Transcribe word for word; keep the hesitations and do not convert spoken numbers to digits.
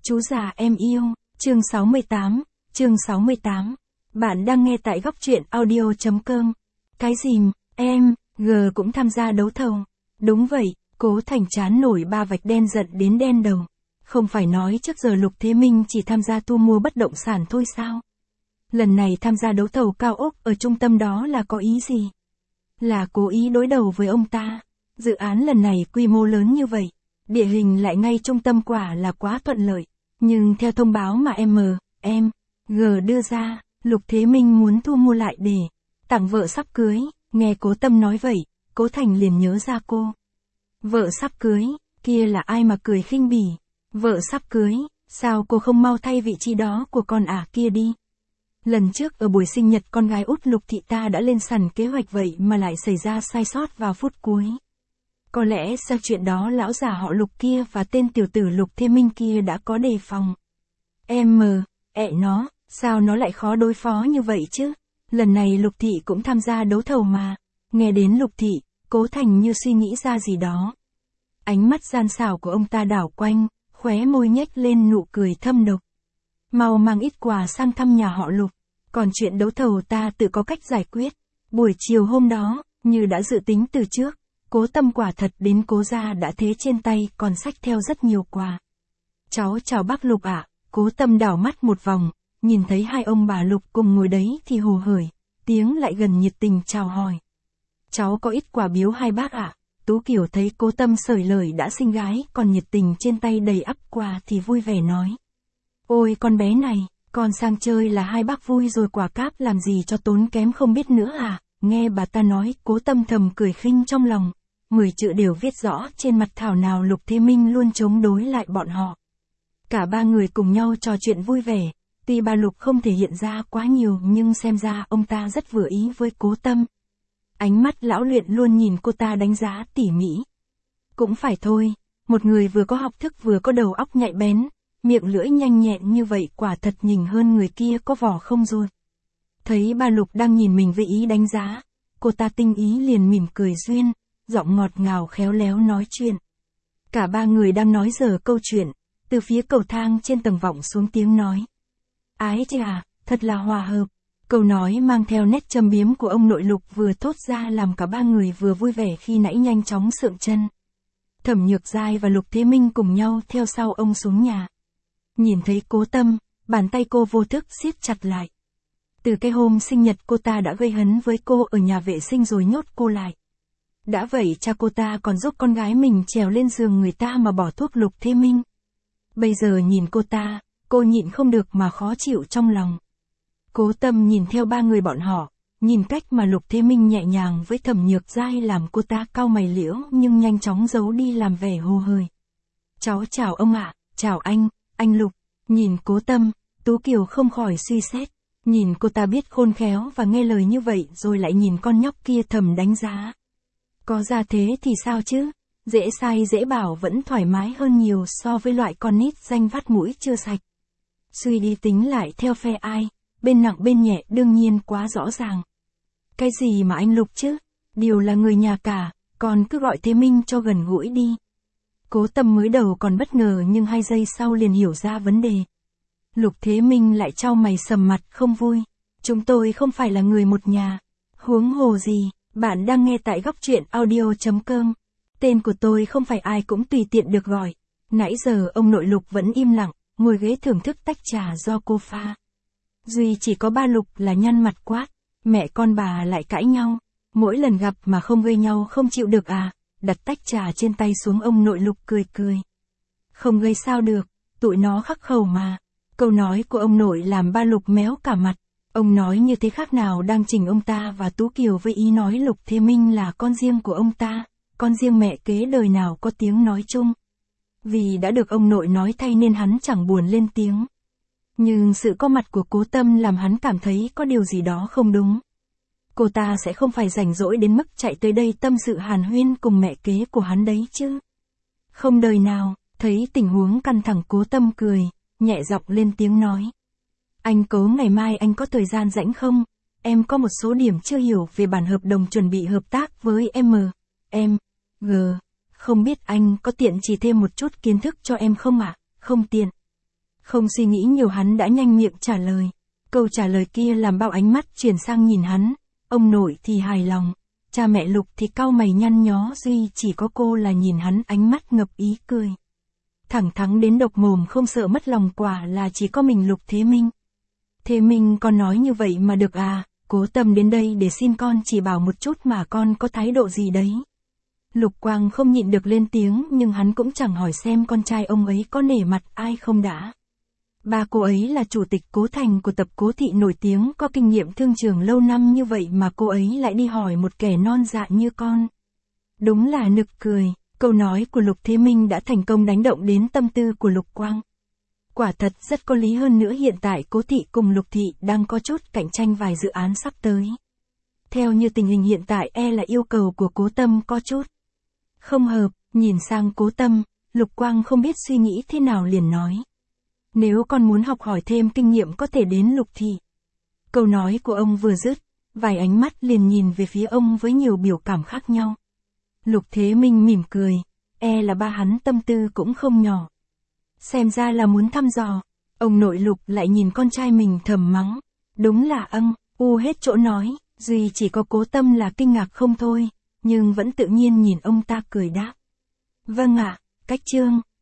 Chú già em yêu, chương sáu mươi tám, chương sáu mươi tám. Bạn đang nghe tại góc truyện audio.com. Cái gì, em, G cũng tham gia đấu thầu. Đúng vậy, Cố Thành chán nổi ba vạch đen giận đến đen đầu. Không phải nói trước giờ Lục Thế Minh chỉ tham gia thu mua bất động sản thôi sao? Lần này tham gia đấu thầu cao ốc ở trung tâm đó là có ý gì? Là cố ý đối đầu với ông ta. Dự án lần này quy mô lớn như vậy, địa hình lại ngay trung tâm quả là quá thuận lợi. Nhưng theo thông báo mà M, em, G đưa ra, Lục Thế Minh muốn thu mua lại để tặng vợ sắp cưới. Nghe Cố Tâm nói vậy, Cố Thành liền nhớ ra cô. Vợ sắp cưới, kia là ai mà cười khinh bỉ? Vợ sắp cưới, sao cô không mau thay vị trí đó của con ả kia đi? Lần trước ở buổi sinh nhật con gái út Lục Thị ta đã lên sẵn kế hoạch vậy mà lại xảy ra sai sót vào phút cuối. Có lẽ sau chuyện đó lão già họ Lục kia và tên tiểu tử Lục Thế Minh kia đã có đề phòng. Em mờ, ẹ nó, sao nó lại khó đối phó như vậy chứ? Lần này Lục Thị cũng tham gia đấu thầu mà. Nghe đến Lục Thị, Cố Thành như suy nghĩ ra gì đó. Ánh mắt gian xảo của ông ta đảo quanh, khóe môi nhếch lên nụ cười thâm độc. Mau mang ít quà sang thăm nhà họ Lục, còn chuyện đấu thầu ta tự có cách giải quyết. Buổi chiều hôm đó, như đã dự tính từ trước, Cố Tâm quả thật đến Cố gia đã thế trên tay còn xách theo rất nhiều quà. Cháu chào bác Lục ạ. Cố Tâm đảo mắt một vòng, nhìn thấy hai ông bà Lục cùng ngồi đấy thì hồ hởi, tiếng lại gần nhiệt tình chào hỏi. Cháu có ít quà biếu hai bác ạ. Tú Kiều thấy Cố Tâm sởi lời đã sinh gái còn nhiệt tình trên tay đầy ắp quà thì vui vẻ nói. Ôi con bé này, con sang chơi là hai bác vui rồi quả cáp làm gì cho tốn kém không biết nữa à? Nghe bà ta nói, Cố Tâm thầm cười khinh trong lòng. Mười chữ đều viết rõ trên mặt thảo nào Lục Thế Minh luôn chống đối lại bọn họ. Cả ba người cùng nhau trò chuyện vui vẻ, tuy bà Lục không thể hiện ra quá nhiều nhưng xem ra ông ta rất vừa ý với Cố Tâm. Ánh mắt lão luyện luôn nhìn cô ta đánh giá tỉ mỉ. Cũng phải thôi, một người vừa có học thức vừa có đầu óc nhạy bén, miệng lưỡi nhanh nhẹn như vậy quả thật nhỉnh hơn người kia có vỏ không rồi. Thấy bà Lục đang nhìn mình với ý đánh giá, cô ta tinh ý liền mỉm cười duyên, giọng ngọt ngào khéo léo nói chuyện. Cả ba người đang nói dở câu chuyện, từ phía cầu thang trên tầng vọng xuống tiếng nói. Ái chà, thật là hòa hợp. Câu nói mang theo nét châm biếm của ông nội Lục vừa thốt ra làm cả ba người vừa vui vẻ khi nãy nhanh chóng sượng chân. Thẩm Nhược Giai và Lục Thế Minh cùng nhau theo sau ông xuống nhà. Nhìn thấy Cố Tâm, bàn tay cô vô thức siết chặt lại. Từ cái hôm sinh nhật cô ta đã gây hấn với cô ở nhà vệ sinh rồi nhốt cô lại. Đã vậy cha cô ta còn giúp con gái mình trèo lên giường người ta mà bỏ thuốc Lục Thế Minh. Bây giờ nhìn cô ta, cô nhịn không được mà khó chịu trong lòng. Cố Tâm nhìn theo ba người bọn họ, nhìn cách mà Lục Thế Minh nhẹ nhàng với Thẩm Nhược Giai làm cô ta cau mày liễu nhưng nhanh chóng giấu đi làm vẻ hồ hởi. Cháu chào ông ạ, chào anh, anh Lục. Nhìn Cố Tâm, Tú Kiều không khỏi suy xét. Nhìn cô ta biết khôn khéo và nghe lời như vậy rồi lại nhìn con nhóc kia thầm đánh giá. Có ra thế thì sao chứ? Dễ sai dễ bảo vẫn thoải mái hơn nhiều so với loại con nít danh vắt mũi chưa sạch. Suy đi tính lại theo phe ai, bên nặng bên nhẹ đương nhiên quá rõ ràng. Cái gì mà anh Lục chứ? Điều là người nhà cả, còn cứ gọi Thế Minh cho gần gũi đi. Cố Tâm mới đầu còn bất ngờ nhưng hai giây sau liền hiểu ra vấn đề. Lục Thế Minh lại chau mày sầm mặt không vui. Chúng tôi không phải là người một nhà. Huống hồ gì, bạn đang nghe tại góc truyện audio.com. Tên của tôi không phải ai cũng tùy tiện được gọi. Nãy giờ ông nội Lục vẫn im lặng, ngồi ghế thưởng thức tách trà do cô pha. Duy chỉ có ba Lục là nhăn mặt quát, mẹ con bà lại cãi nhau. Mỗi lần gặp mà không gây nhau không chịu được à? Đặt tách trà trên tay xuống ông nội Lục cười cười. Không gây sao được, tụi nó khắc khẩu mà. Câu nói của ông nội làm ba Lục méo cả mặt. Ông nói như thế khác nào đang chỉnh ông ta và Tú Kiều với ý nói Lục Thế Minh là con riêng của ông ta, con riêng mẹ kế đời nào có tiếng nói chung. Vì đã được ông nội nói thay nên hắn chẳng buồn lên tiếng. Nhưng sự có mặt của Cố Tâm làm hắn cảm thấy có điều gì đó không đúng. Cô ta sẽ không phải rảnh rỗi đến mức chạy tới đây tâm sự hàn huyên cùng mẹ kế của hắn đấy chứ. Không đời nào, thấy tình huống căng thẳng Cố Tâm cười, nhẹ giọng lên tiếng nói. Anh Cố ngày mai anh có thời gian rảnh không? Em có một số điểm chưa hiểu về bản hợp đồng chuẩn bị hợp tác với M, em, G. Không biết anh có tiện chỉ thêm một chút kiến thức cho em không ạ? Không tiện. Không suy nghĩ nhiều hắn đã nhanh miệng trả lời. Câu trả lời kia làm bao ánh mắt chuyển sang nhìn hắn. Ông nội thì hài lòng. Cha mẹ Lục thì cau mày nhăn nhó, duy chỉ có cô là nhìn hắn ánh mắt ngập ý cười. Thẳng thắn đến độc mồm không sợ mất lòng, quả là chỉ có mình Lục Thế Minh. Thế Minh con nói như vậy mà được à, Cố Tâm đến đây để xin con chỉ bảo một chút mà con có thái độ gì đấy. Lục Quang không nhịn được lên tiếng, nhưng hắn cũng chẳng hỏi xem con trai ông ấy có nể mặt ai không đã. Ba cô ấy là chủ tịch Cố Thành của tập Cố Thị nổi tiếng, có kinh nghiệm thương trường lâu năm như vậy mà cô ấy lại đi hỏi một kẻ non dạ như con. Đúng là nực cười, câu nói của Lục Thế Minh đã thành công đánh động đến tâm tư của Lục Quang. Quả thật rất có lý, hơn nữa hiện tại Cố Thị cùng Lục Thị đang có chút cạnh tranh vài dự án sắp tới. Theo như tình hình hiện tại e là yêu cầu của Cố Tâm có chút không hợp, nhìn sang Cố Tâm, Lục Quang không biết suy nghĩ thế nào liền nói. Nếu con muốn học hỏi thêm kinh nghiệm có thể đến Lục Thị. Câu nói của ông vừa dứt, vài ánh mắt liền nhìn về phía ông với nhiều biểu cảm khác nhau. Lục Thế Minh mỉm cười, e là ba hắn tâm tư cũng không nhỏ. Xem ra là muốn thăm dò. Ông nội Lục lại nhìn con trai mình thầm mắng. Đúng là âng, u hết chỗ nói, duy chỉ có Cố Tâm là kinh ngạc không thôi, nhưng vẫn tự nhiên nhìn ông ta cười đáp. Vâng ạ, cách chương.